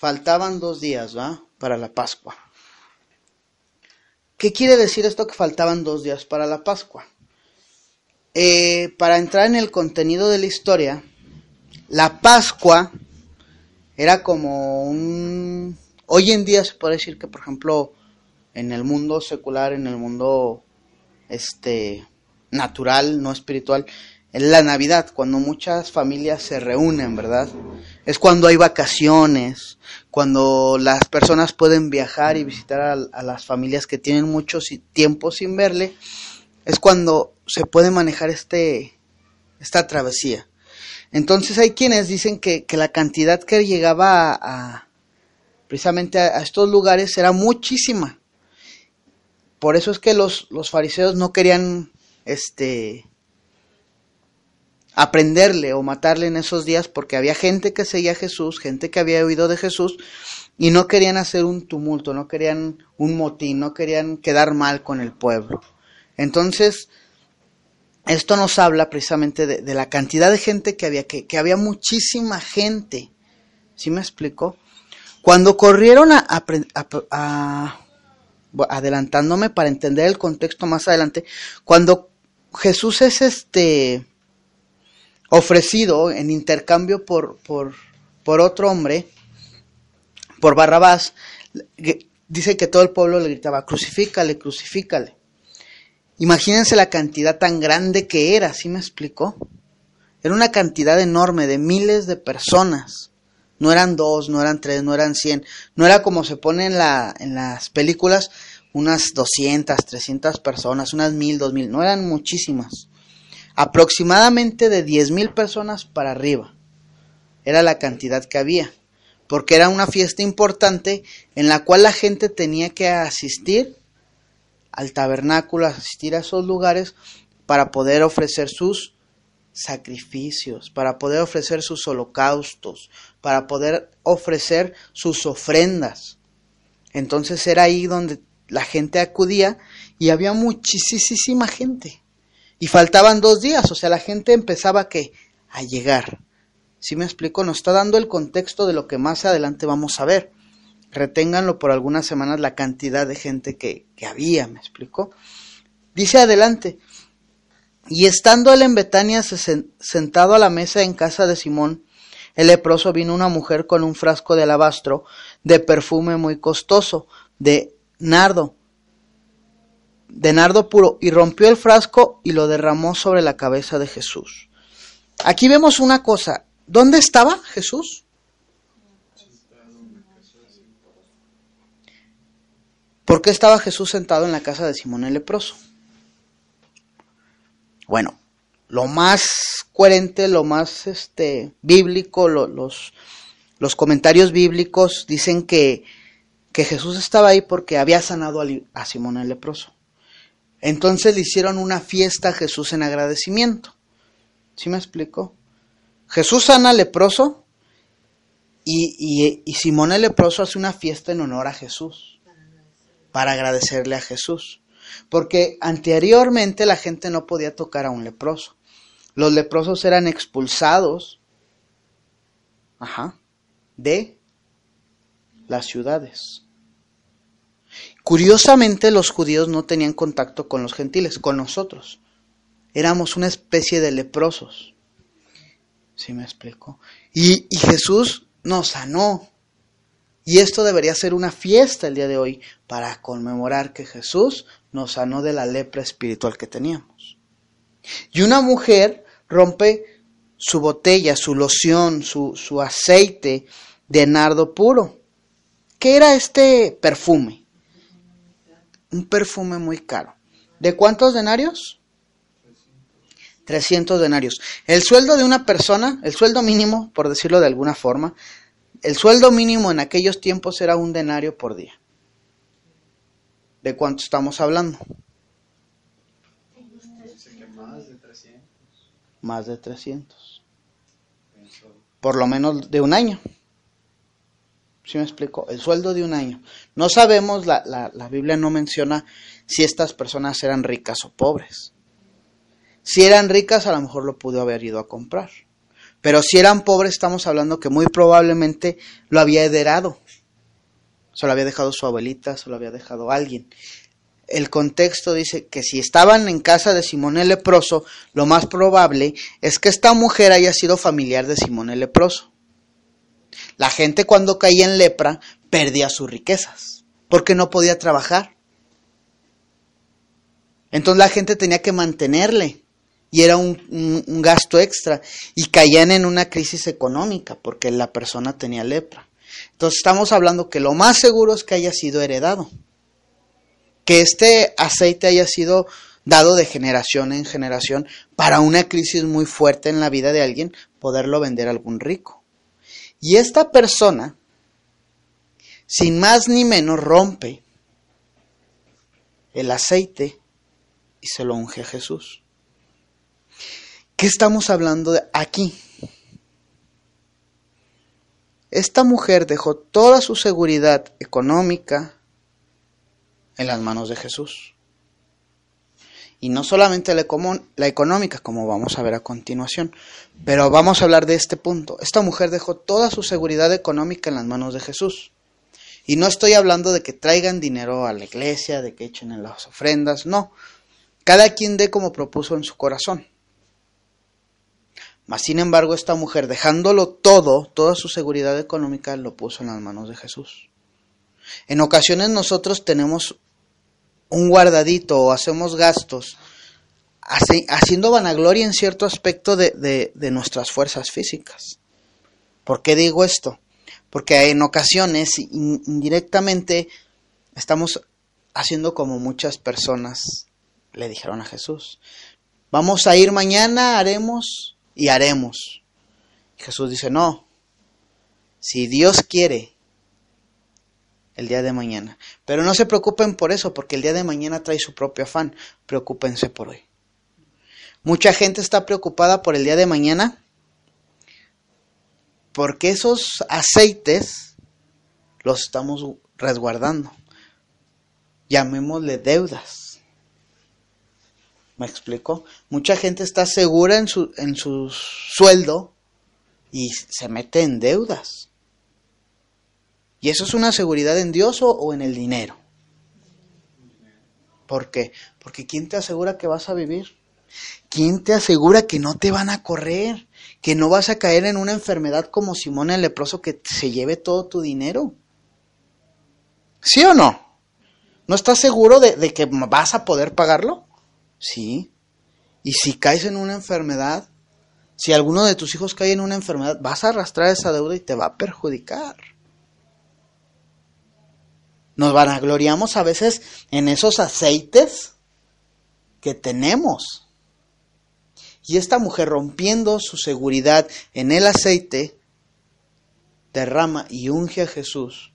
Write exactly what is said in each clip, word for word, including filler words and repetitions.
faltaban dos días, ¿va? Para la Pascua. ¿Qué quiere decir esto que faltaban dos días para la Pascua? Eh, para entrar en el contenido de la historia, la Pascua era como un... Hoy en día se puede decir que, por ejemplo, en el mundo secular, en el mundo este natural, no espiritual, es la Navidad, cuando muchas familias se reúnen, ¿verdad? Es cuando hay vacaciones, cuando las personas pueden viajar y visitar a, a las familias que tienen mucho tiempo sin verle. Es cuando se puede manejar este esta travesía. Entonces hay quienes dicen que, que la cantidad que llegaba a, a precisamente a, a estos lugares era muchísima. Por eso es que los, los fariseos no querían este aprenderle o matarle en esos días, porque había gente que seguía a Jesús, gente que había oído de Jesús, y no querían hacer un tumulto, no querían un motín, no querían quedar mal con el pueblo. Entonces, esto nos habla precisamente de, de la cantidad de gente que había, que, que había muchísima gente. ¿Sí me explico? Cuando corrieron a, a, a, a adelantándome para entender el contexto más adelante, cuando Jesús es este ofrecido en intercambio por, por, por otro hombre, por Barrabás, dice que todo el pueblo le gritaba, crucifícale, crucifícale. Imagínense la cantidad tan grande que era, ¿sí me explicó? Era una cantidad enorme de miles de personas. No eran dos, no eran tres, no eran cien. No era como se pone en, la, en las películas, unas doscientas, trescientas personas, unas mil, dos mil. No, eran muchísimas. Aproximadamente de diez mil personas para arriba. Era la cantidad que había. Porque era una fiesta importante en la cual la gente tenía que asistir al tabernáculo, asistir a esos lugares para poder ofrecer sus sacrificios, para poder ofrecer sus holocaustos, para poder ofrecer sus ofrendas. Entonces era ahí donde la gente acudía y había muchísima gente. Y faltaban dos días, o sea, la gente empezaba ¿qué? A llegar. ¿Sí me explico? Nos está dando el contexto de lo que más adelante vamos a ver. Reténganlo por algunas semanas la cantidad de gente que, que había, ¿me explico? Dice adelante, y estando él en Betania sentado a la mesa en casa de Simón, el leproso, vino una mujer con un frasco de alabastro de perfume muy costoso, de nardo, de nardo puro, y rompió el frasco y lo derramó sobre la cabeza de Jesús. Aquí vemos una cosa, ¿dónde estaba Jesús? ¿Por qué estaba Jesús sentado en la casa de Simón el leproso? Bueno, lo más coherente, lo más este bíblico, lo, los, los comentarios bíblicos dicen que, que Jesús estaba ahí porque había sanado a, a Simón el leproso. Entonces le hicieron una fiesta a Jesús en agradecimiento. ¿Sí me explico? Jesús sana al leproso y, y, y Simón el leproso hace una fiesta en honor a Jesús, para agradecerle a Jesús. Porque anteriormente la gente no podía tocar a un leproso. Los leprosos eran expulsados ajá, de las ciudades. Curiosamente, los judíos no tenían contacto con los gentiles, con nosotros. Éramos una especie de leprosos. ¿Sí me explico? Y, y Jesús nos sanó. Y esto debería ser una fiesta el día de hoy para conmemorar que Jesús nos sanó de la lepra espiritual que teníamos. Y una mujer rompe su botella, su loción, su, su aceite de nardo puro. ¿Qué era este perfume? Un perfume muy caro. ¿De cuántos denarios? trescientos denarios. El sueldo de una persona, el sueldo mínimo, por decirlo de alguna forma, el sueldo mínimo en aquellos tiempos era un denario por día. ¿De cuánto estamos hablando? Más de trescientos. Más de trescientos. Por lo menos de un año. ¿Sí me explico? El sueldo de un año. No sabemos, la, la, la Biblia no menciona si estas personas eran ricas o pobres. Si eran ricas, a lo mejor lo pudo haber ido a comprar. Pero si eran pobres, estamos hablando que muy probablemente lo había heredado. Se lo había dejado su abuelita, se lo había dejado alguien. El contexto dice que si estaban en casa de Simón el leproso, lo más probable es que esta mujer haya sido familiar de Simón el leproso. La gente cuando caía en lepra perdía sus riquezas, porque no podía trabajar. Entonces la gente tenía que mantenerle, y era un, un, un gasto extra, y caían en una crisis económica, porque la persona tenía lepra. Entonces estamos hablando que lo más seguro es que haya sido heredado, que este aceite haya sido dado de generación en generación para una crisis muy fuerte en la vida de alguien, poderlo vender a algún rico. Y esta persona, sin más ni menos, rompe el aceite y se lo unge a Jesús. ¿Qué estamos hablando de aquí? Esta mujer dejó toda su seguridad económica en las manos de Jesús. Y no solamente la, econo- la económica, como vamos a ver a continuación, pero vamos a hablar de este punto. Esta mujer dejó toda su seguridad económica en las manos de Jesús. Y no estoy hablando de que traigan dinero a la iglesia, de que echen en las ofrendas, no. Cada quien dé como propuso en su corazón. Mas, sin embargo, esta mujer, dejándolo todo, toda su seguridad económica, lo puso en las manos de Jesús. En ocasiones nosotros tenemos un guardadito o hacemos gastos hace, haciendo vanagloria en cierto aspecto de, de, de nuestras fuerzas físicas. ¿Por qué digo esto? Porque en ocasiones indirectamente estamos haciendo como muchas personas le dijeron a Jesús: vamos a ir mañana, haremos y haremos. Y Jesús dice: no, si Dios quiere, el día de mañana. Pero no se preocupen por eso, porque el día de mañana trae su propio afán. Preocúpense por hoy. Mucha gente está preocupada por el día de mañana porque esos aceites los estamos resguardando. Llamémosle deudas. ¿Me explico? Mucha gente está segura en su, en su sueldo y se mete en deudas. ¿Y eso es una seguridad en Dios o, o en el dinero? ¿Por qué? Porque ¿quién te asegura que vas a vivir? ¿Quién te asegura que no te van a correr? ¿Que no vas a caer en una enfermedad como Simón el leproso que se lleve todo tu dinero? ¿Sí o no? ¿No estás seguro de, de que vas a poder pagarlo? Sí. Y si caes en una enfermedad, si alguno de tus hijos cae en una enfermedad, vas a arrastrar esa deuda y te va a perjudicar. Nos vanagloriamos a veces en esos aceites que tenemos. Y esta mujer, rompiendo su seguridad en el aceite, derrama y unge a Jesús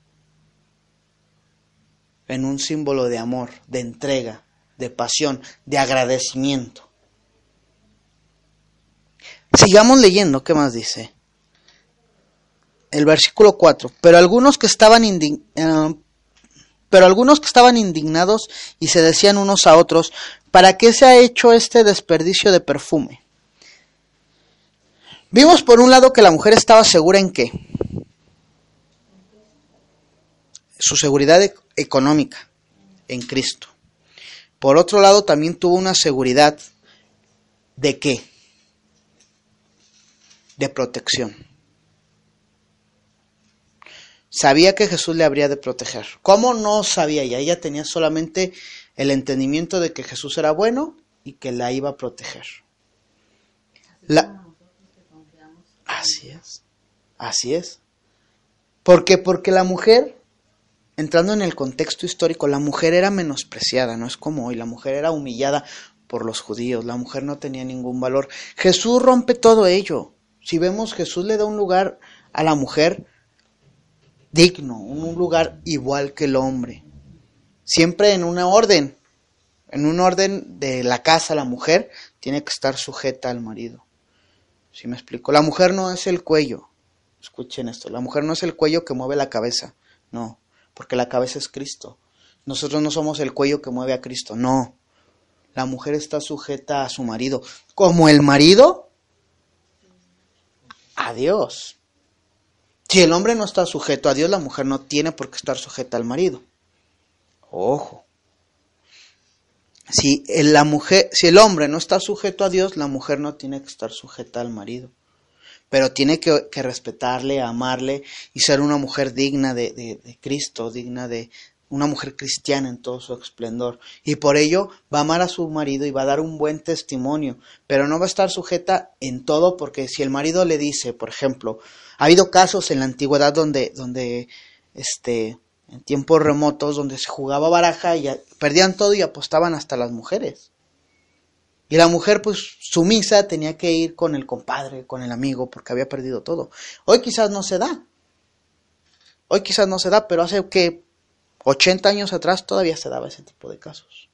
en un símbolo de amor, de entrega, de pasión, de agradecimiento. Sigamos leyendo, ¿qué más dice? El versículo cuatro. Pero algunos que estaban indignados, uh, Pero algunos que estaban indignados y se decían unos a otros: ¿para qué se ha hecho este desperdicio de perfume? Vimos por un lado que la mujer estaba segura en qué. Su seguridad e- económica en Cristo. Por otro lado también tuvo una seguridad de qué. De protección. Sabía que Jesús le habría de proteger. ¿Cómo no sabía ella? Ella tenía solamente el entendimiento de que Jesús era bueno y que la iba a proteger. La... Así es. Así es. ¿Por qué? Porque la mujer, entrando en el contexto histórico, la mujer era menospreciada, no es como hoy. La mujer era humillada por los judíos. La mujer no tenía ningún valor. Jesús rompe todo ello. Si vemos, Jesús le da un lugar a la mujer digno, un lugar igual que el hombre, siempre en una orden, en un orden de la casa. La mujer tiene que estar sujeta al marido. ¿Sí me explico? La mujer no es el cuello, escuchen esto, la mujer no es el cuello que mueve la cabeza, no, porque la cabeza es Cristo. Nosotros no somos el cuello que mueve a Cristo, no. La mujer está sujeta a su marido, como el marido a Dios. Si el hombre no está sujeto a Dios, la mujer no tiene por qué estar sujeta al marido. Ojo. Si la mujer, si el hombre no está sujeto a Dios, la mujer no tiene que estar sujeta al marido. Pero tiene que, que respetarle, amarle y ser una mujer digna de, de, de Cristo, digna de una mujer cristiana en todo su esplendor. Y por ello va a amar a su marido y va a dar un buen testimonio, pero no va a estar sujeta en todo, porque si el marido le dice, por ejemplo, ha habido casos en la antigüedad donde, donde este, en tiempos remotos, donde se jugaba baraja y perdían todo y apostaban hasta las mujeres. Y la mujer, pues, sumisa, tenía que ir con el compadre, con el amigo, porque había perdido todo. Hoy quizás no se da. Hoy quizás no se da, pero hace que ochenta años atrás todavía se daba ese tipo de casos.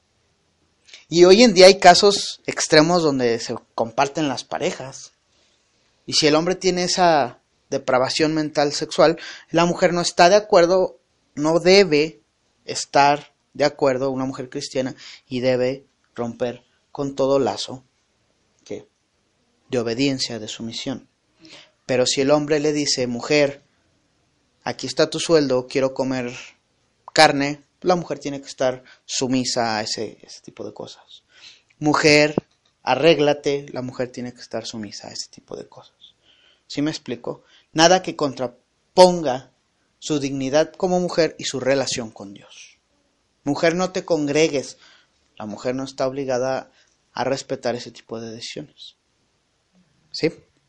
Y hoy en día hay casos extremos donde se comparten las parejas. Y si el hombre tiene esa depravación mental sexual, la mujer no está de acuerdo, no debe estar de acuerdo, una mujer cristiana, y debe romper con todo lazo ¿qué? de obediencia, de sumisión. Pero si el hombre le dice, mujer, aquí está tu sueldo, quiero comer carne, la mujer tiene que estar sumisa a ese, ese tipo de cosas. Mujer, arréglate, la mujer tiene que estar sumisa a ese tipo de cosas. ¿Sí me explico? Nada que contraponga su dignidad como mujer y su relación con Dios. Mujer, no te congregues. La mujer no está obligada a respetar ese tipo de decisiones. ¿Sí?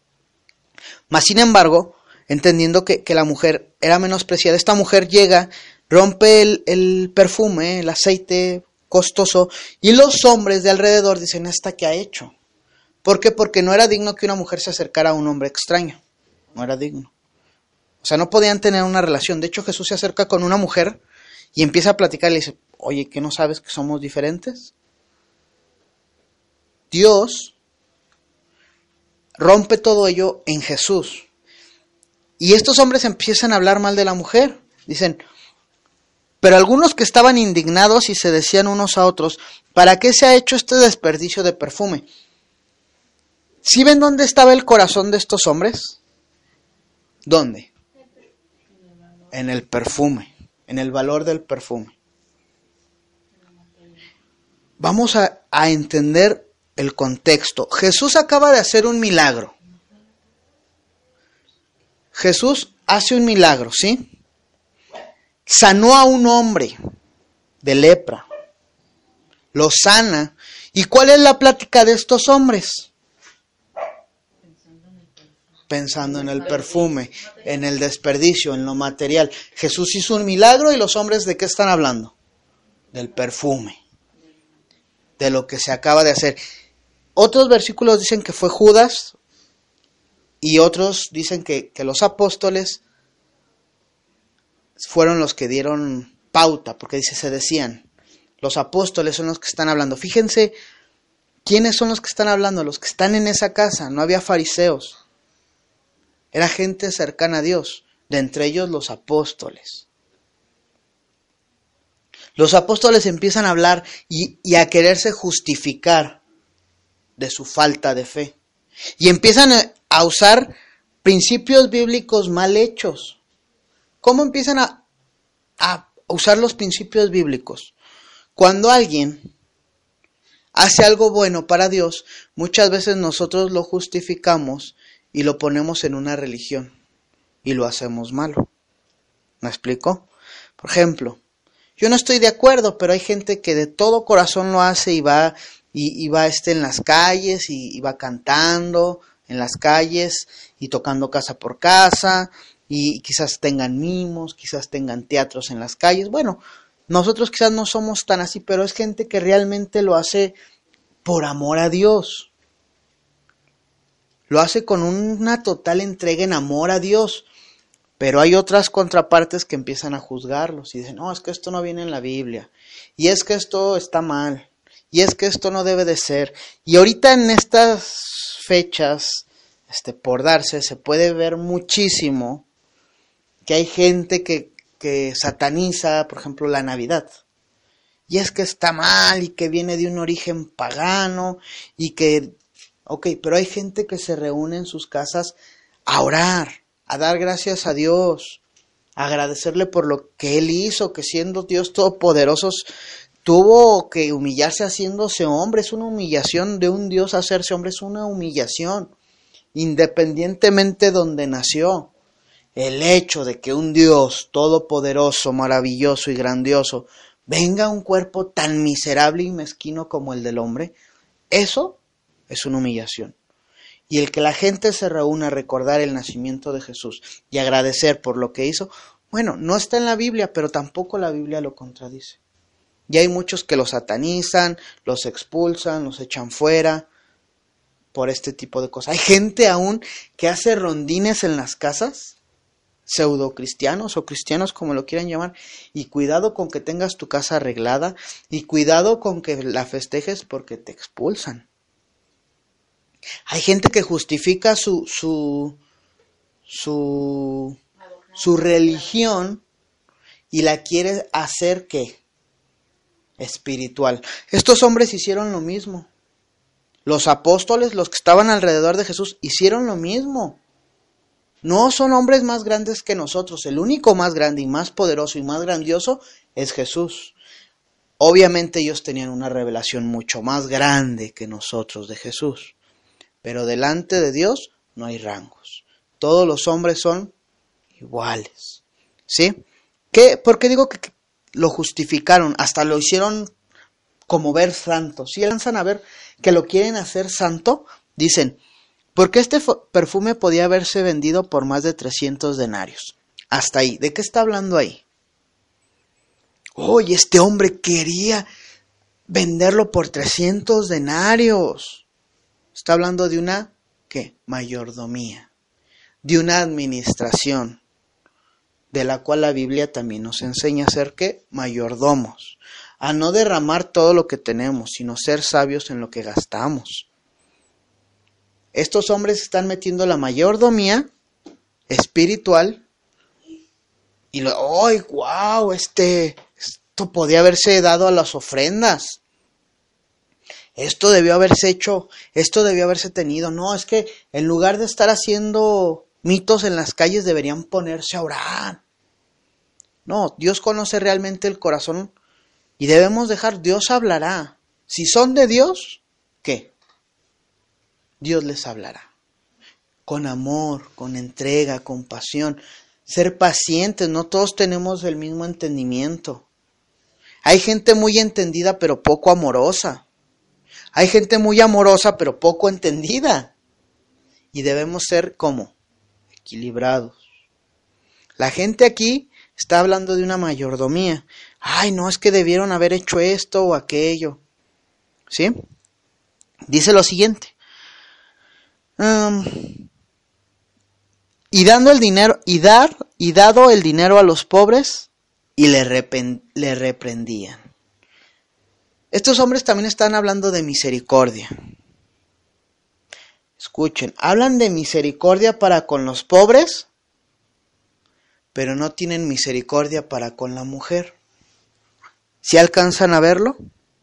Mas, sin embargo, entendiendo que, que la mujer era menospreciada, esta mujer llega, rompe el, el perfume, el aceite costoso, y los hombres de alrededor dicen, ¿esta qué ha hecho? ¿Por qué? Porque no era digno que una mujer se acercara a un hombre extraño. No era digno. O sea, no podían tener una relación. De hecho, Jesús se acerca con una mujer y empieza a platicar y le dice, oye, ¿qué no sabes que somos diferentes? Dios rompe todo ello en Jesús. Y estos hombres empiezan a hablar mal de la mujer. Dicen, pero algunos que estaban indignados y se decían unos a otros, ¿para qué se ha hecho este desperdicio de perfume? ¿Sí ven dónde estaba el corazón de estos hombres? ¿Dónde? En el perfume, en el valor del perfume. Vamos a, a entender el contexto. Jesús acaba de hacer un milagro. Jesús hace un milagro, ¿sí? Sanó a un hombre de lepra. Lo sana. ¿Y cuál es la plática de estos hombres? Pensando en el perfume, en el desperdicio, en lo material. Jesús hizo un milagro y los hombres, ¿de qué están hablando? Del perfume. De lo que se acaba de hacer. Otros versículos dicen que fue Judas y otros dicen que, que los apóstoles fueron los que dieron pauta, porque dice, se decían, los apóstoles son los que están hablando. Fíjense, ¿quiénes son los que están hablando? Los que están en esa casa. No había fariseos. Era gente cercana a Dios, de entre ellos los apóstoles. Los apóstoles empiezan a hablar y, y a quererse justificar de su falta de fe. Y empiezan a usar principios bíblicos mal hechos. ¿Cómo empiezan a, a usar los principios bíblicos? Cuando alguien hace algo bueno para Dios, muchas veces nosotros lo justificamos y lo ponemos en una religión y lo hacemos malo. ¿Me explico? Por ejemplo, yo no estoy de acuerdo, pero hay gente que de todo corazón lo hace y va y, y va este, en las calles y, y va cantando en las calles y tocando casa por casa y quizás tengan mimos, quizás tengan teatros en las calles. Bueno, nosotros quizás no somos tan así, pero es gente que realmente lo hace por amor a Dios. Lo hace con una total entrega en amor a Dios. Pero hay otras contrapartes que empiezan a juzgarlos y dicen, no, es que esto no viene en la Biblia. Y es que esto está mal. Y es que esto no debe de ser. Y ahorita en estas fechas, este, por darse, se puede ver muchísimo que hay gente que, que sataniza, por ejemplo, la Navidad. Y es que está mal y que viene de un origen pagano y que... Ok, pero hay gente que se reúne en sus casas a orar, a dar gracias a Dios, a agradecerle por lo que Él hizo, que siendo Dios todopoderoso tuvo que humillarse haciéndose hombre. Es una humillación de un Dios hacerse hombre, es una humillación, independientemente de donde nació. El hecho de que un Dios todopoderoso, maravilloso y grandioso venga a un cuerpo tan miserable y mezquino como el del hombre, eso es una humillación. Y el que la gente se reúna a recordar el nacimiento de Jesús y agradecer por lo que hizo, bueno, no está en la Biblia, pero tampoco la Biblia lo contradice. Y hay muchos que los satanizan, los expulsan, los echan fuera por este tipo de cosas. Hay gente aún que hace rondines en las casas, pseudocristianos o cristianos como lo quieran llamar, y cuidado con que tengas tu casa arreglada y cuidado con que la festejes porque te expulsan. Hay gente que justifica su su su, su religión y la quiere hacer ¿qué? Espiritual. Estos hombres hicieron lo mismo. Los apóstoles, los que estaban alrededor de Jesús, hicieron lo mismo. No son hombres más grandes que nosotros. El único más grande y más poderoso y más grandioso es Jesús. Obviamente ellos tenían una revelación mucho más grande que nosotros de Jesús. Pero delante de Dios no hay rangos. Todos los hombres son iguales. ¿Sí? ¿Qué? ¿Por qué digo que lo justificaron? Hasta lo hicieron como ver santo. Si alcanzan a ver que lo quieren hacer santo, dicen, porque este perfume podía haberse vendido por más de trescientos denarios. Hasta ahí. ¿De qué está hablando ahí? Oye, este hombre quería venderlo por trescientos denarios. Está hablando de una, ¿qué? Mayordomía. De una administración. De la cual la Biblia también nos enseña a ser, ¿qué? Mayordomos. A no derramar todo lo que tenemos, sino ser sabios en lo que gastamos. Estos hombres están metiendo la mayordomía espiritual y lo, ¡ay, guau! Este, esto podía haberse dado a las ofrendas. Esto debió haberse hecho, esto debió haberse tenido. No, es que en lugar de estar haciendo mitos en las calles deberían ponerse a orar. No, Dios conoce realmente el corazón y debemos dejar, Dios hablará. Si son de Dios, ¿qué? Dios les hablará. Con amor, con entrega, con pasión. Ser pacientes, no todos tenemos el mismo entendimiento. Hay gente muy entendida pero poco amorosa. Hay gente muy amorosa pero poco entendida. Y debemos ser, ¿cómo? Equilibrados. La gente aquí está hablando de una mayordomía. Ay, no, es que debieron haber hecho esto o aquello. ¿Sí? Dice lo siguiente. Um, y dando el dinero, y dar, y dado el dinero a los pobres, y le, repen, le reprendían. Estos hombres también están hablando de misericordia. Escuchen, hablan de misericordia para con los pobres, pero no tienen misericordia para con la mujer. ¿Sí alcanzan a verlo?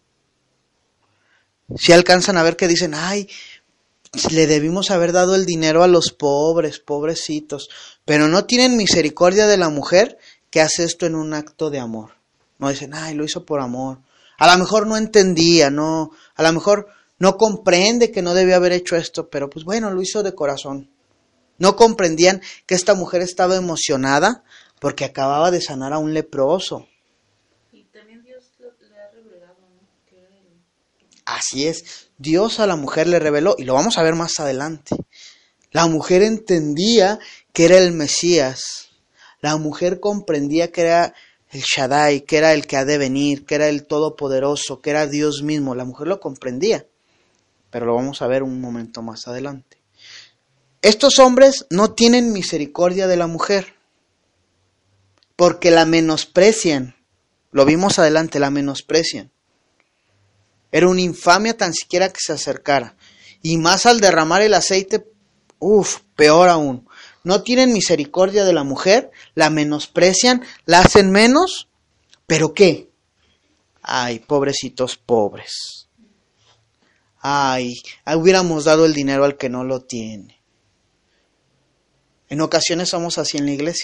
¿Sí alcanzan a ver que dicen, ay, le debimos haber dado el dinero a los pobres, pobrecitos, pero no tienen misericordia de la mujer que hace esto en un acto de amor? No dicen, ay, lo hizo por amor. A lo mejor no entendía, no, a lo mejor no comprende que no debía haber hecho esto, pero pues bueno, lo hizo de corazón. No comprendían que esta mujer estaba emocionada porque acababa de sanar a un leproso. Y también Dios le ha revelado, ¿no? Que era el... Así es, Dios a la mujer le reveló, y lo vamos a ver más adelante. La mujer entendía que era el Mesías. La mujer comprendía que era el Shaddai, que era el que ha de venir, que era el Todopoderoso, que era Dios mismo. La mujer lo comprendía, pero lo vamos a ver un momento más adelante. Estos hombres no tienen misericordia de la mujer, porque la menosprecian. Lo vimos adelante, la menosprecian. Era una infamia tan siquiera que se acercara. Y más al derramar el aceite, uff, peor aún. No tienen misericordia de la mujer, la menosprecian, la hacen menos, ¿pero qué? Ay, pobrecitos pobres. Ay, hubiéramos dado el dinero al que no lo tiene. En ocasiones somos así en la iglesia.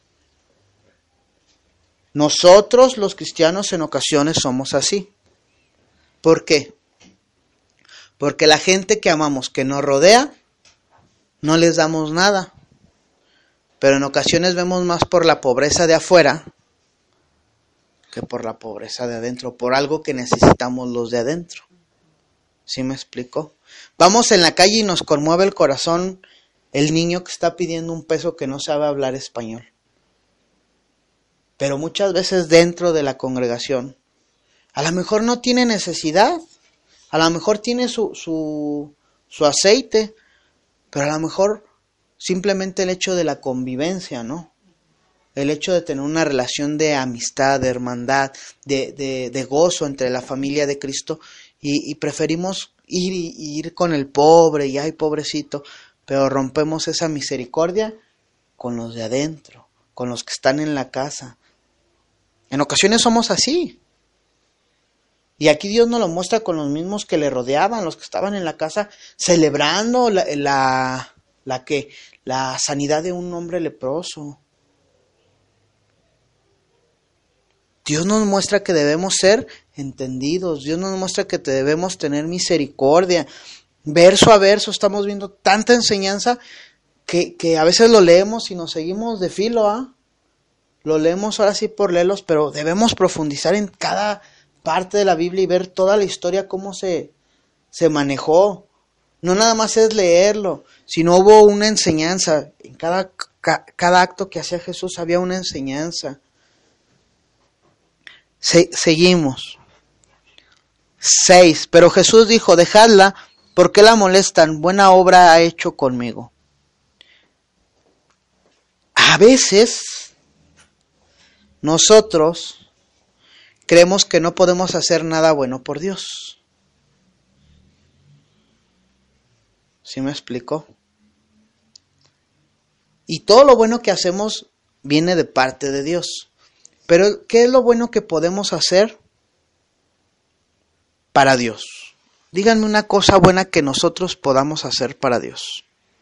Nosotros los cristianos en ocasiones somos así. ¿Por qué? Porque la gente que amamos, que nos rodea, no les damos nada. Pero en ocasiones vemos más por la pobreza de afuera que por la pobreza de adentro, por algo que necesitamos los de adentro. ¿Sí me explico? Vamos en la calle y nos conmueve el corazón el niño que está pidiendo un peso que no sabe hablar español. Pero muchas veces dentro de la congregación, a lo mejor no tiene necesidad, a lo mejor tiene su, su, su aceite, pero a lo mejor simplemente el hecho de la convivencia, ¿no? El hecho de tener una relación de amistad, de hermandad, de, de, de gozo entre la familia de Cristo, y, y preferimos ir y, y ir con el pobre, y ay, pobrecito, pero rompemos esa misericordia con los de adentro, con los que están en la casa. En ocasiones somos así. Y aquí Dios nos lo muestra con los mismos que le rodeaban, los que estaban en la casa, celebrando la, la, la, que, la sanidad de un hombre leproso. Dios nos muestra que debemos ser entendidos. Dios nos muestra que debemos tener misericordia. Verso a verso estamos viendo tanta enseñanza que, que a veces lo leemos y nos seguimos de filo, ¿ah? Lo leemos ahora sí por leerlos, pero debemos profundizar en cada parte de la Biblia y ver toda la historia, cómo se, se manejó. No nada más es leerlo, sino hubo una enseñanza. En cada, ca, cada acto que hacía Jesús había una enseñanza. Se, seguimos. Seis. Pero Jesús dijo, dejadla, ¿por qué la molestan? Buena obra ha hecho conmigo. A veces nosotros creemos que no podemos hacer nada bueno por Dios. ¿Sí me explico? Y todo lo bueno que hacemos viene de parte de Dios. Pero, ¿qué es lo bueno que podemos hacer para Dios? Díganme una cosa buena que nosotros podamos hacer para Dios.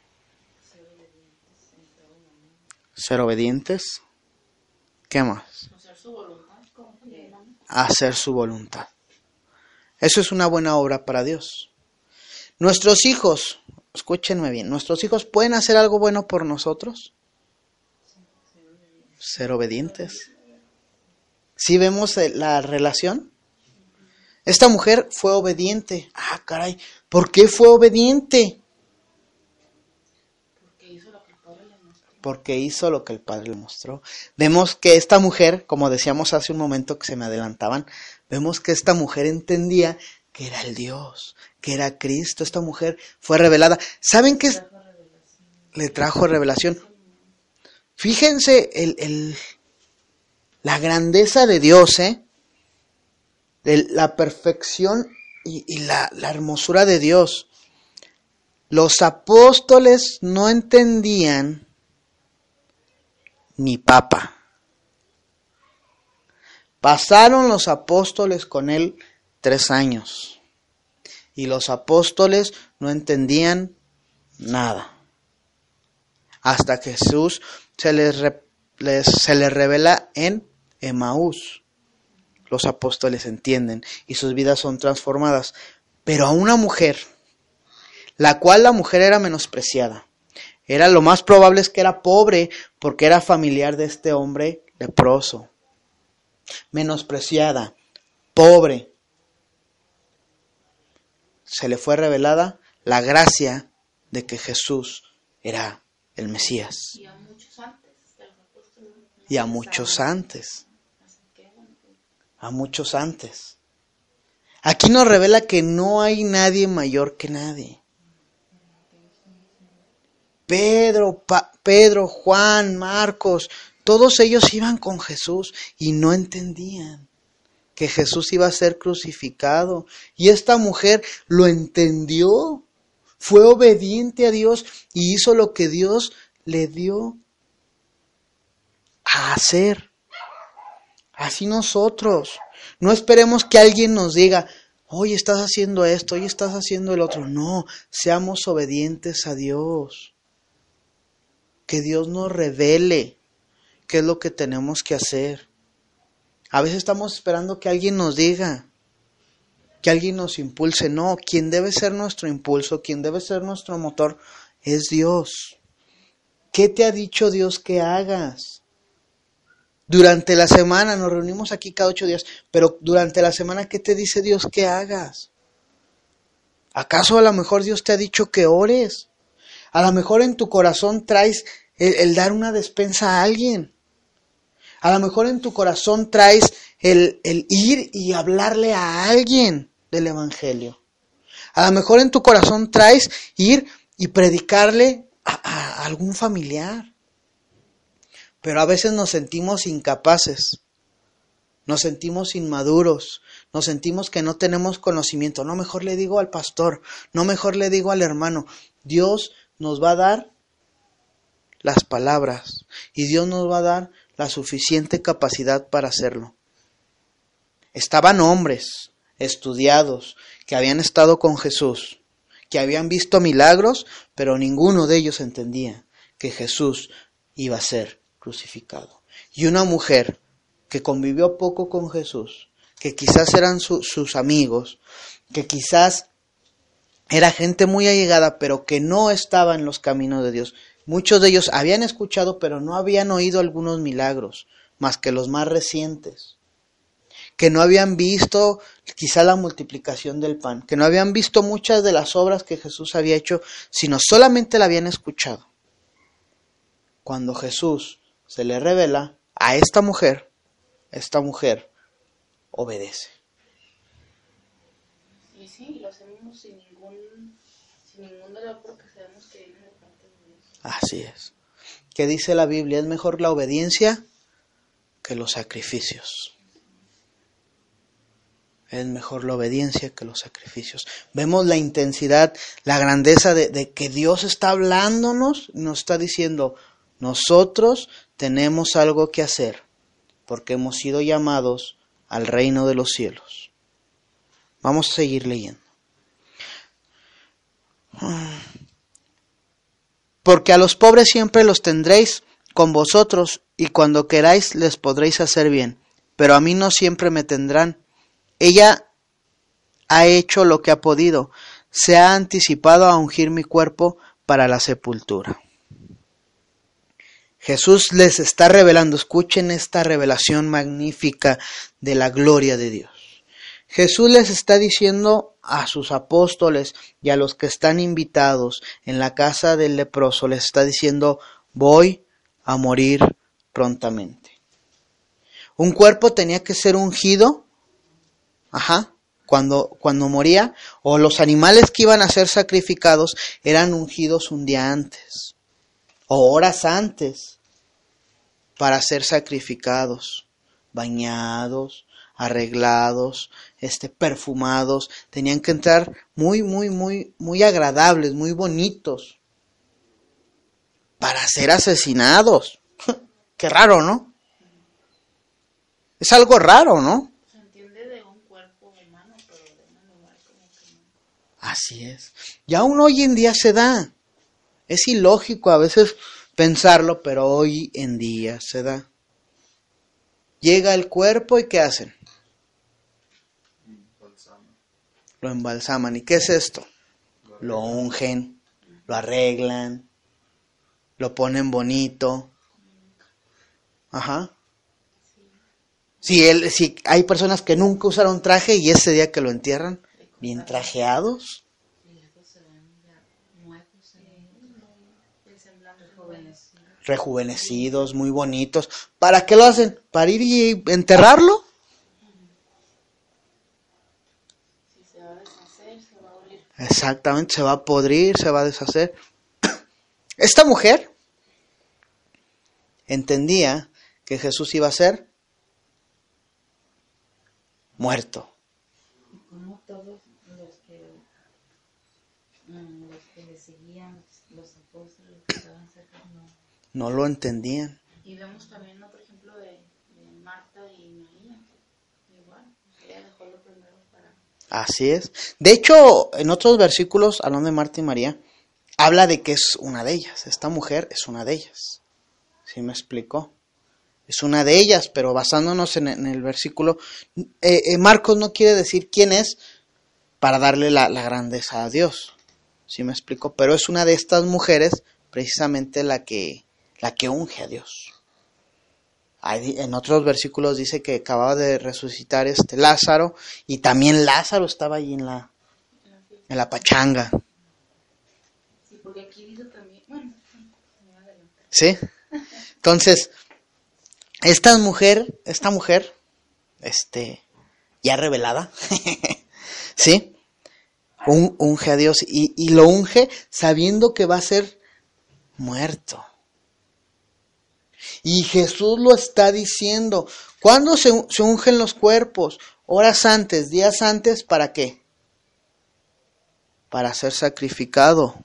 Ser obedientes. ¿Qué más? Hacer su voluntad. ¿Cómo se llama? Hacer su voluntad. Eso es una buena obra para Dios. Nuestros hijos, escúchenme bien, ¿nuestros hijos pueden hacer algo bueno por nosotros? Ser obedientes. ¿Sí vemos la relación? Esta mujer fue obediente. Ah, caray, ¿por qué fue obediente? Porque hizo lo que el Padre le mostró. Porque hizo lo que el Padre le mostró. Vemos que esta mujer, como decíamos hace un momento que se me adelantaban, vemos que esta mujer entendía que era el Dios, que era Cristo. Esta mujer fue revelada. ¿Saben qué es? Le trajo revelación. Fíjense el, el, la grandeza de Dios, ¿eh? De la perfección y, y la, la hermosura de Dios. Los apóstoles no entendían ni papa. Pasaron los apóstoles con él tres años. Y los apóstoles no entendían nada. Hasta que Jesús se les, les, se les revela en Emaús. Los apóstoles entienden y sus vidas son transformadas. Pero a una mujer, la cual la mujer era menospreciada. Era lo más probable es que era pobre porque era familiar de este hombre leproso. Menospreciada, pobre. Se le fue revelada la gracia de que Jesús era el Mesías. Y a muchos antes de los apóstoles. Y a muchos antes. A muchos antes. Aquí nos revela que no hay nadie mayor que nadie. Pedro, pa, Pedro, Juan, Marcos, todos ellos iban con Jesús y no entendían que Jesús iba a ser crucificado. Y esta mujer lo entendió, fue obediente a Dios y hizo lo que Dios le dio a hacer. Así nosotros. No esperemos que alguien nos diga, hoy estás haciendo esto, hoy estás haciendo el otro. No, seamos obedientes a Dios. que Dios nos revele qué es lo que tenemos que hacer. A veces estamos esperando que alguien nos diga, que alguien nos impulse. No, quien debe ser nuestro impulso, quien debe ser nuestro motor es Dios. ¿Qué te ha dicho Dios que hagas? Durante la semana, nos reunimos aquí cada ocho días, pero durante la semana, ¿qué te dice Dios que hagas? ¿Acaso a lo mejor Dios te ha dicho que ores? A lo mejor en tu corazón traes el, el dar una despensa a alguien. A lo mejor en tu corazón traes el, el ir y hablarle a alguien del Evangelio. A lo mejor en tu corazón traes ir y predicarle a, a algún familiar. Pero a veces nos sentimos incapaces, nos sentimos inmaduros, nos sentimos que no tenemos conocimiento. No, mejor le digo al pastor, no, mejor le digo al hermano. Dios nos va a dar las palabras y Dios nos va a dar la suficiente capacidad para hacerlo. Estaban hombres estudiados que habían estado con Jesús, que habían visto milagros, pero ninguno de ellos entendía que Jesús iba a ser crucificado. Y una mujer que convivió poco con Jesús, que quizás eran su, sus amigos, que quizás era gente muy allegada, pero que no estaba en los caminos de Dios. Muchos de ellos habían escuchado, pero no habían oído algunos milagros, más que los más recientes. Que no habían visto quizá la multiplicación del pan, que no habían visto muchas de las obras que Jesús había hecho, sino solamente la habían escuchado. Cuando Jesús se le revela a esta mujer, esta mujer obedece. Y sí, lo hacemos sin ningún, sin ningún dolor porque sabemos que viene de parte de Dios. Así es. ¿Qué dice la Biblia? Es mejor la obediencia que los sacrificios. Es mejor la obediencia que los sacrificios. Vemos la intensidad, la grandeza de, de que Dios está hablándonos, nos está diciendo, nosotros tenemos algo que hacer, porque hemos sido llamados al reino de los cielos. Vamos a seguir leyendo. Porque a los pobres siempre los tendréis con vosotros, y cuando queráis les podréis hacer bien, pero a mí no siempre me tendrán. Ella ha hecho lo que ha podido, se ha anticipado a ungir mi cuerpo para la sepultura. Jesús les está revelando, escuchen esta revelación magnífica de la gloria de Dios. Jesús les está diciendo a sus apóstoles y a los que están invitados en la casa del leproso, les está diciendo, voy a morir prontamente. Un cuerpo tenía que ser ungido, ajá, cuando, cuando moría, o los animales que iban a ser sacrificados eran ungidos un día antes, o horas antes, para ser sacrificados, bañados, arreglados, este, perfumados, tenían que entrar muy, muy, muy, muy agradables, muy bonitos, para ser asesinados. Qué raro, ¿no? Es algo raro, ¿no? Se entiende de un cuerpo humano, pero de un animal como que no. Así es. Y aún hoy en día se da. Es ilógico a veces pensarlo, pero hoy en día se da. Llega el cuerpo y ¿qué hacen? Lo embalsaman. ¿Y qué es esto? Lo ungen, lo arreglan, lo ponen bonito. Ajá. Si, él, si hay personas que nunca usaron traje y ese día que lo entierran, bien trajeados. Rejuvenecidos, muy bonitos. ¿Para qué lo hacen? ¿Para ir y enterrarlo? Si se va a deshacer, se va a oler. Exactamente, se va a podrir, se va a deshacer. Esta mujer entendía que Jesús iba a ser muerto. Y como todos los que, mm, los que le seguían, los apóstoles que estaban cerca, no. No lo entendían. Y vemos también otro ejemplo de, de Marta y María. Igual, ella dejó lo primero para... Así es. De hecho, en otros versículos, hablando de Marta y María, habla de que es una de ellas. Esta mujer es una de ellas. ¿Sí me explicó? Es una de ellas, pero basándonos en, en el versículo, eh, eh, Marcos no quiere decir quién es para darle la, la grandeza a Dios. ¿Sí me explico? Pero es una de estas mujeres, precisamente la que, la que unge a Dios. Hay, en otros versículos dice que acababa de resucitar este Lázaro, y también Lázaro estaba allí en la, en la pachanga. Sí, porque aquí dice también, bueno, me voy a adelantar. ¿Sí? Entonces, esta mujer, esta mujer, este, ya revelada, ¿sí? Un, unge a Dios y, y lo unge sabiendo que va a ser muerto. Y Jesús lo está diciendo. ¿Cuándo se, se ungen los cuerpos? Horas antes, días antes, ¿para qué? Para ser sacrificado.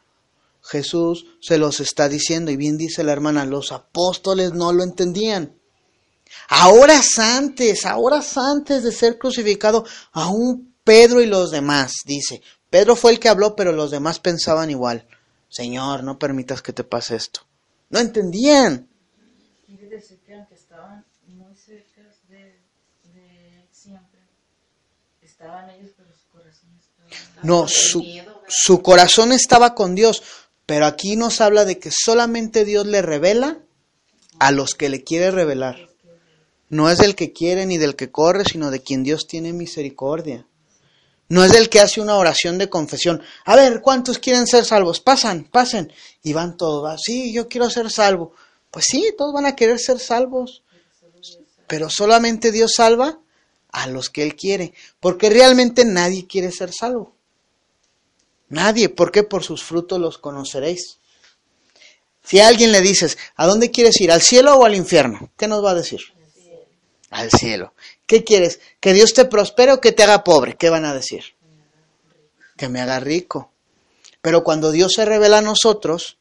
Jesús se los está diciendo, y bien dice la hermana, los apóstoles no lo entendían. A horas antes, a horas antes de ser crucificado, aún Pedro y los demás, dice. Pedro fue el que habló, pero los demás pensaban igual. Señor, no permitas que te pase esto. No entendían. Quiere decir que aunque estaban muy cerca de, de él siempre, estaban ellos, pero su corazón estaba... No, su, su corazón estaba con Dios, pero aquí nos habla de que solamente Dios le revela a los que le quiere revelar. No es del que quiere ni del que corre, sino de quien Dios tiene misericordia. No es del que hace una oración de confesión. A ver, ¿cuántos quieren ser salvos? Pasan, pasen. Y van todos. ¿Va? Sí, yo quiero ser salvo. Pues sí, todos van a querer ser salvos. Pero solamente Dios salva a los que Él quiere. Porque realmente nadie quiere ser salvo. Nadie. ¿Por qué? Por sus frutos los conoceréis. Si a alguien le dices, ¿a dónde quieres ir? ¿Al cielo o al infierno? ¿Qué nos va a decir? Al cielo. ¿Qué quieres? ¿Que Dios te prospere o que te haga pobre? ¿Qué van a decir? Que me haga rico. Pero cuando Dios se revela a nosotros,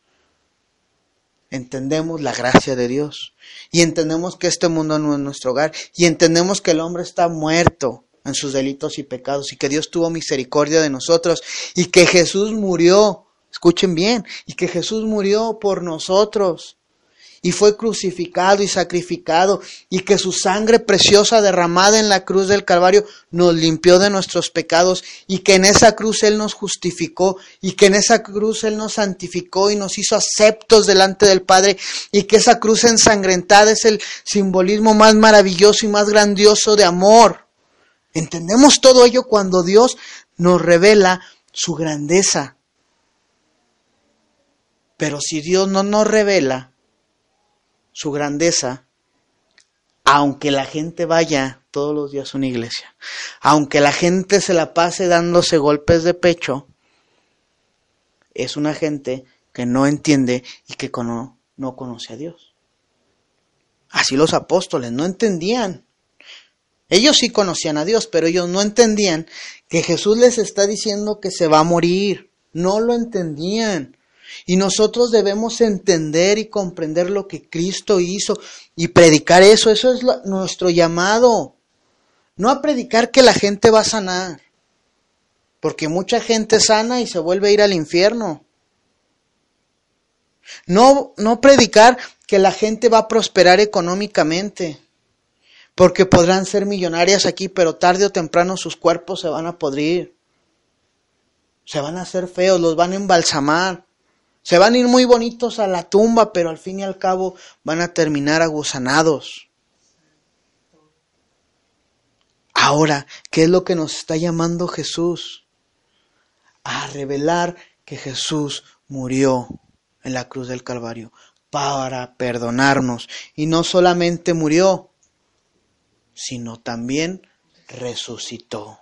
entendemos la gracia de Dios. Y entendemos que este mundo no es nuestro hogar. Y entendemos que el hombre está muerto en sus delitos y pecados. Y que Dios tuvo misericordia de nosotros. Y que Jesús murió. Escuchen bien. Y que Jesús murió por nosotros. Y fue crucificado y sacrificado, y que su sangre preciosa derramada en la cruz del Calvario nos limpió de nuestros pecados, y que en esa cruz Él nos justificó, y que en esa cruz Él nos santificó y nos hizo aceptos delante del Padre, y que esa cruz ensangrentada es el simbolismo más maravilloso y más grandioso de amor. Entendemos todo ello cuando Dios nos revela su grandeza. Pero si Dios no nos revela su grandeza, aunque la gente vaya todos los días a una iglesia, aunque la gente se la pase dándose golpes de pecho, es una gente que no entiende y que no, no conoce a Dios. Así los apóstoles no entendían. Ellos sí conocían a Dios, pero ellos no entendían que Jesús les está diciendo que se va a morir. No lo entendían. Y nosotros debemos entender y comprender lo que Cristo hizo y predicar eso. Eso es lo, nuestro llamado. No a predicar que la gente va a sanar. Porque mucha gente sana y se vuelve a ir al infierno. No, no predicar que la gente va a prosperar económicamente. Porque podrán ser millonarias aquí, pero tarde o temprano sus cuerpos se van a podrir. Se van a hacer feos, los van a embalsamar. Se van a ir muy bonitos a la tumba, pero al fin y al cabo van a terminar aguzanados. Ahora, ¿qué es lo que nos está llamando Jesús? A revelar que Jesús murió en la cruz del Calvario para perdonarnos. Y no solamente murió, sino también resucitó.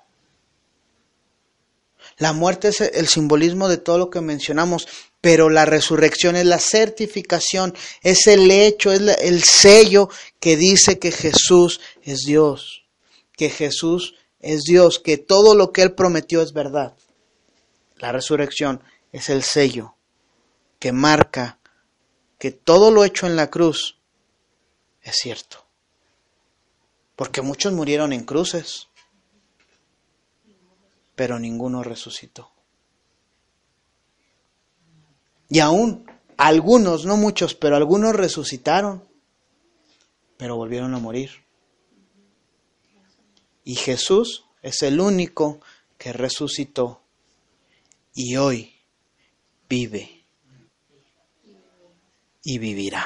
La muerte es el simbolismo de todo lo que mencionamos, pero la resurrección es la certificación, es el hecho, es el sello que dice que Jesús es Dios, que Jesús es Dios, que todo lo que Él prometió es verdad. La resurrección es el sello que marca que todo lo hecho en la cruz es cierto. Porque muchos murieron en cruces, pero ninguno resucitó. Y aún algunos, no muchos, pero algunos resucitaron, pero volvieron a morir. Y Jesús es el único que resucitó y hoy vive y vivirá.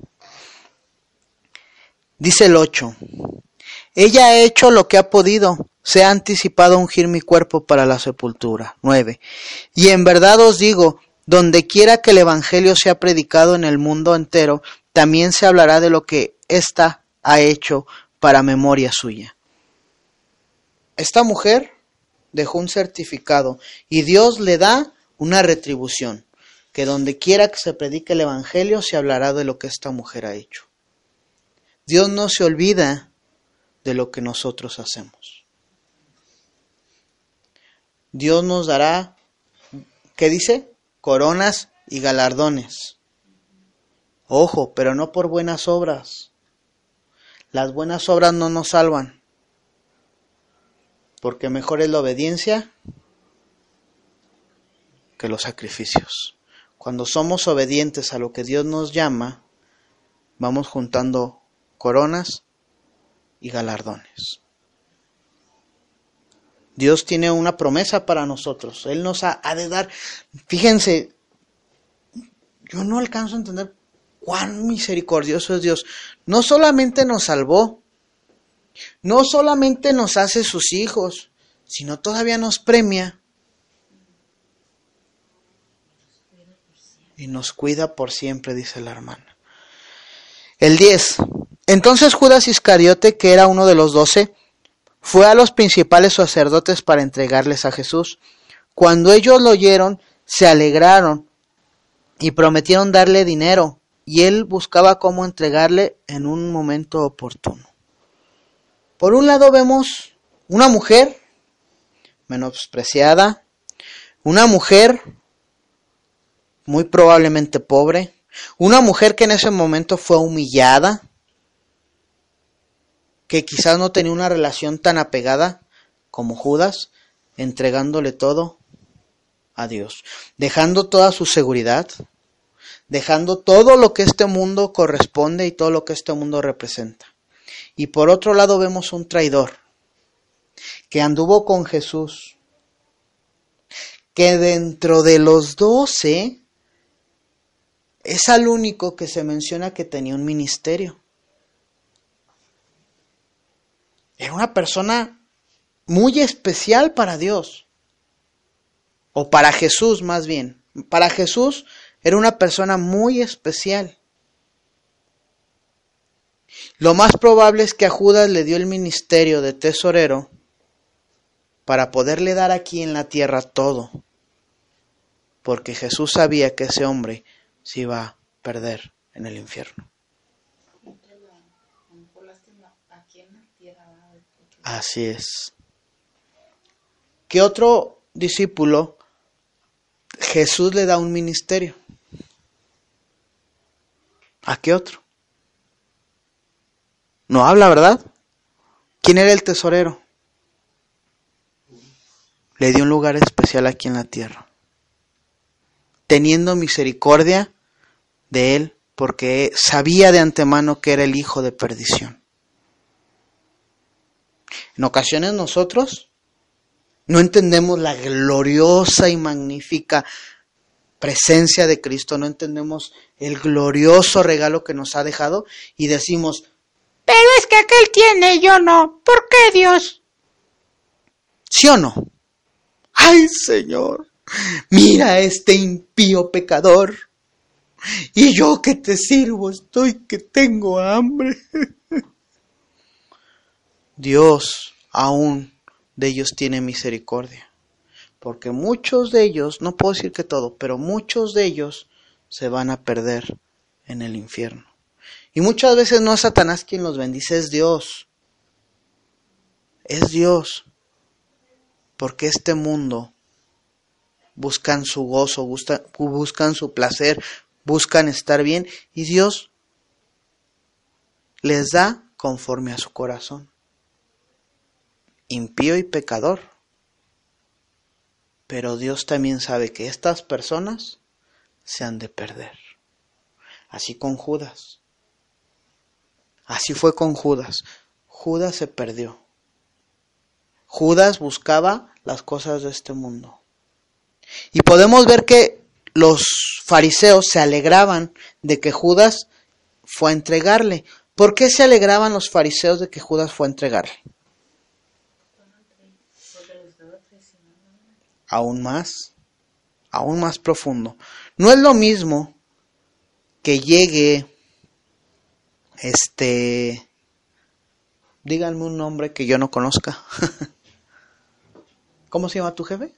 Dice el ocho. Ella ha hecho lo que ha podido, se ha anticipado a ungir mi cuerpo para la sepultura. nueve. Y en verdad os digo, donde quiera que el evangelio sea predicado en el mundo entero, también se hablará de lo que ésta ha hecho para memoria suya. Esta mujer dejó un certificado y Dios le da una retribución, que donde quiera que se predique el evangelio se hablará de lo que esta mujer ha hecho. Dios no se olvida de lo que nosotros hacemos. Dios nos dará, ¿qué dice? Coronas y galardones. Ojo, pero no por buenas obras. Las buenas obras no nos salvan, porque mejor es la obediencia que los sacrificios. Cuando somos obedientes a lo que Dios nos llama, vamos juntando coronas y galardones. Dios tiene una promesa para nosotros. Él nos ha, ha de dar. Fíjense, yo no alcanzo a entender cuán misericordioso es Dios. No solamente nos salvó, no solamente nos hace sus hijos, sino todavía nos premia y nos cuida por siempre, dice la hermana. El diez. Entonces Judas Iscariote, que era uno de los doce, fue a los principales sacerdotes para entregarles a Jesús. Cuando ellos lo oyeron, se alegraron y prometieron darle dinero, y él buscaba cómo entregarle en un momento oportuno. Por un lado vemos una mujer menospreciada, una mujer muy probablemente pobre, una mujer que en ese momento fue humillada, que quizás no tenía una relación tan apegada como Judas, entregándole todo a Dios, dejando toda su seguridad, dejando todo lo que este mundo corresponde y todo lo que este mundo representa. Y por otro lado vemos un traidor que anduvo con Jesús, que dentro de los doce es al único que se menciona que tenía un ministerio. Era una persona muy especial para Dios, o para Jesús más bien. Para Jesús era una persona muy especial. Lo más probable es que a Judas le dio el ministerio de tesorero para poderle dar aquí en la tierra todo, porque Jesús sabía que ese hombre se iba a perder en el infierno. Así es. ¿Qué otro discípulo Jesús le da un ministerio? ¿A qué otro? No habla, ¿verdad? ¿Quién era el tesorero? Le dio un lugar especial aquí en la tierra, teniendo misericordia de él, porque sabía de antemano que era el hijo de perdición. En ocasiones nosotros no entendemos la gloriosa y magnífica presencia de Cristo, no entendemos el glorioso regalo que nos ha dejado y decimos, pero es que aquel tiene, yo no, ¿por qué Dios? ¿Sí o no? ¡Ay, Señor! Mira este impío pecador, y yo que te sirvo estoy que tengo hambre. Dios aún de ellos tiene misericordia, porque muchos de ellos, no puedo decir que todo, pero muchos de ellos se van a perder en el infierno. Y muchas veces no es Satanás quien los bendice, es Dios. Es Dios. Porque este mundo buscan su gozo, buscan, buscan su placer, buscan estar bien, y Dios les da conforme a su corazón. Impío y pecador. Pero Dios también sabe que estas personas se han de perder. Así con Judas. Así fue con Judas. Judas se perdió. Judas buscaba las cosas de este mundo. Y podemos ver que los fariseos se alegraban de que Judas fue a entregarle. ¿Por qué se alegraban los fariseos de que Judas fue a entregarle? Aún más, aún más profundo. No es lo mismo que llegue, este, díganme un nombre que yo no conozca. ¿Cómo se llama tu jefe?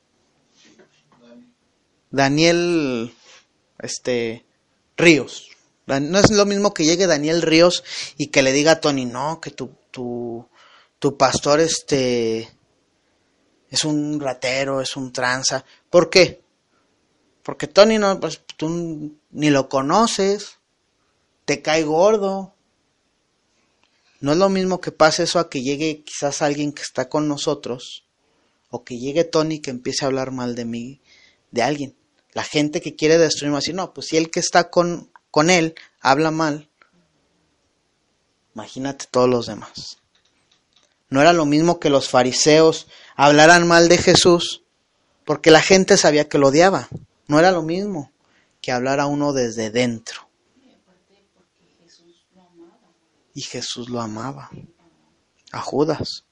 Daniel, este, Ríos. No es lo mismo que llegue Daniel Ríos y que le diga a Tony, no, que tu, tu, tu pastor, este, es un ratero, es un tranza. ¿Por qué? Porque Tony no, pues tú ni lo conoces, te cae gordo. No es lo mismo que pase eso a que llegue quizás alguien que está con nosotros, o que llegue Tony que empiece a hablar mal de mí, de alguien. La gente que quiere destruirme así, no, pues si el que está con, con él habla mal, imagínate todos los demás. No era lo mismo que los fariseos hablaran mal de Jesús, porque la gente sabía que lo odiaba. No era lo mismo que hablar a uno desde dentro. Y Jesús lo amaba. A Judas.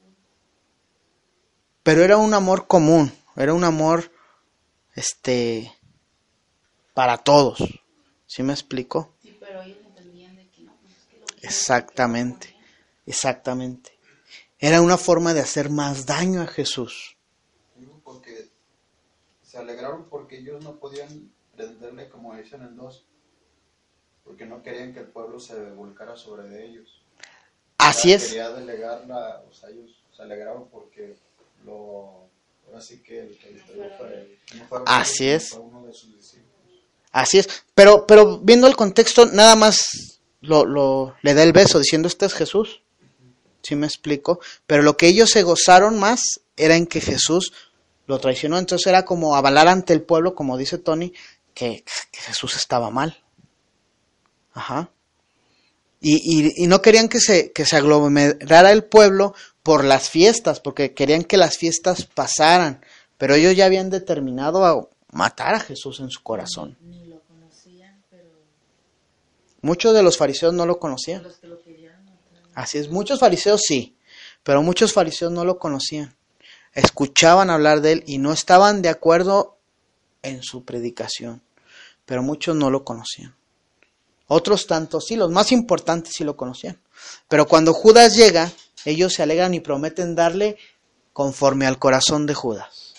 Pero era un amor común, era un amor este para todos. ¿Sí me explico? Sí, pero ellos entendían de que no, pues es que lo quieren. Exactamente, exactamente. Era una forma de hacer más daño a Jesús. Porque se alegraron porque ellos no podían prenderle, como dicen en dos, porque no querían que el pueblo se volcara sobre de ellos. Así es. Quería delegarla, o sea, ellos se alegraron porque lo, ahora sí que el que entregó fue, no fue Así uno, es. fue uno de sus discípulos. Así es. Pero, pero viendo el contexto, nada más lo, lo, le da el beso diciendo, este es Jesús. ¿Sí me explico? Pero lo que ellos se gozaron más era en que Jesús lo traicionó. Entonces era como avalar ante el pueblo, como dice Tony, que, que Jesús estaba mal. Ajá. Y, y, y no querían que se, que se aglomerara el pueblo por las fiestas, porque querían que las fiestas pasaran. Pero ellos ya habían determinado a matar a Jesús en su corazón. Ni lo conocían, pero Muchos de los fariseos no lo conocían. los que lo querían matar. Así es, muchos fariseos sí, pero muchos fariseos no lo conocían. Escuchaban hablar de él y no estaban de acuerdo en su predicación, pero muchos no lo conocían. Otros tantos sí, los más importantes sí lo conocían. Pero cuando Judas llega, ellos se alegran y prometen darle conforme al corazón de Judas.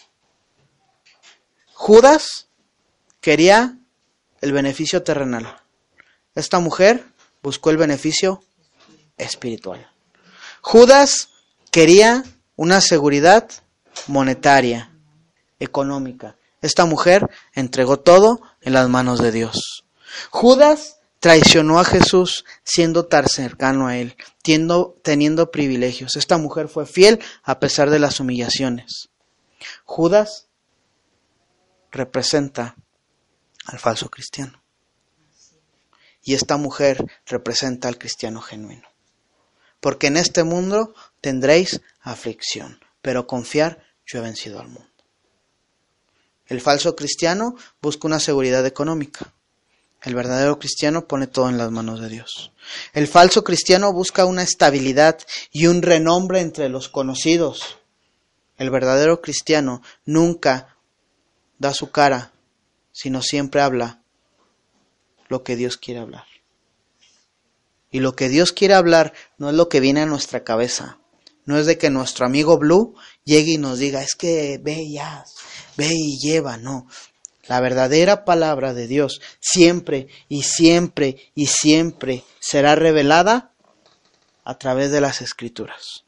Judas quería el beneficio terrenal. Esta mujer buscó el beneficio espiritual. Judas quería una seguridad monetaria, económica. Esta mujer entregó todo en las manos de Dios. Judas traicionó a Jesús siendo tan cercano a él, teniendo, teniendo privilegios. Esta mujer fue fiel a pesar de las humillaciones. Judas representa al falso cristiano. Y esta mujer representa al cristiano genuino. Porque en este mundo tendréis aflicción, pero confiar, yo he vencido al mundo. El falso cristiano busca una seguridad económica. El verdadero cristiano pone todo en las manos de Dios. El falso cristiano busca una estabilidad y un renombre entre los conocidos. El verdadero cristiano nunca da su cara, sino siempre habla lo que Dios quiere hablar. Y lo que Dios quiere hablar no es lo que viene a nuestra cabeza. No es de que nuestro amigo Blue llegue y nos diga, es que ve ya, ve y lleva, no. La verdadera palabra de Dios siempre y siempre y siempre será revelada a través de las Escrituras.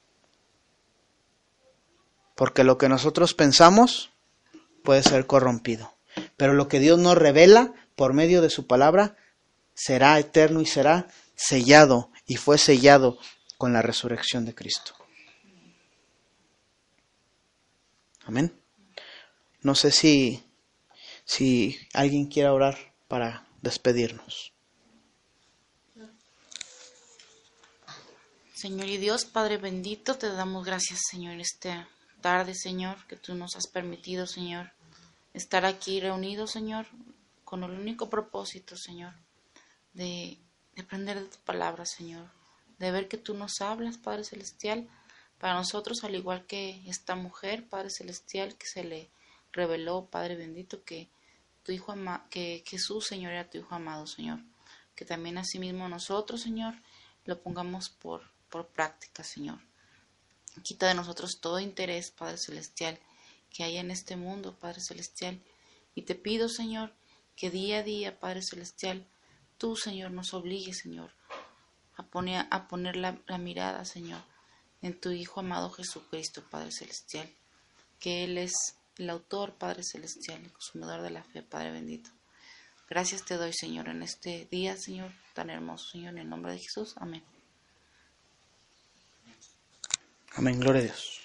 Porque lo que nosotros pensamos puede ser corrompido. Pero lo que Dios nos revela por medio de su palabra será eterno y será sellado y fue sellado con la resurrección de Cristo. Amén. No sé si, si alguien quiere orar para despedirnos. Señor y Dios, Padre bendito, te damos gracias, Señor, esta tarde, Señor, que tú nos has permitido, Señor, estar aquí reunidos, Señor, con el único propósito, Señor, de, de aprender de tu palabra, Señor, de ver que tú nos hablas, Padre Celestial, para nosotros, al igual que esta mujer, Padre Celestial, que se le reveló, Padre bendito, que tu hijo ama, que Jesús, Señor, era tu hijo amado, Señor, que también asimismo nosotros, Señor, lo pongamos por, por práctica, Señor. Quita de nosotros todo interés, Padre Celestial, que haya en este mundo, Padre Celestial, y te pido, Señor, que día a día, Padre Celestial, tú, Señor, nos obligues, Señor, a poner, a poner la, la mirada, Señor, en tu Hijo amado Jesucristo, Padre Celestial, que Él es el autor, Padre Celestial, el consumidor de la fe, Padre bendito. Gracias te doy, Señor, en este día, Señor, tan hermoso, Señor, en el nombre de Jesús. Amén. Amén, gloria a Dios.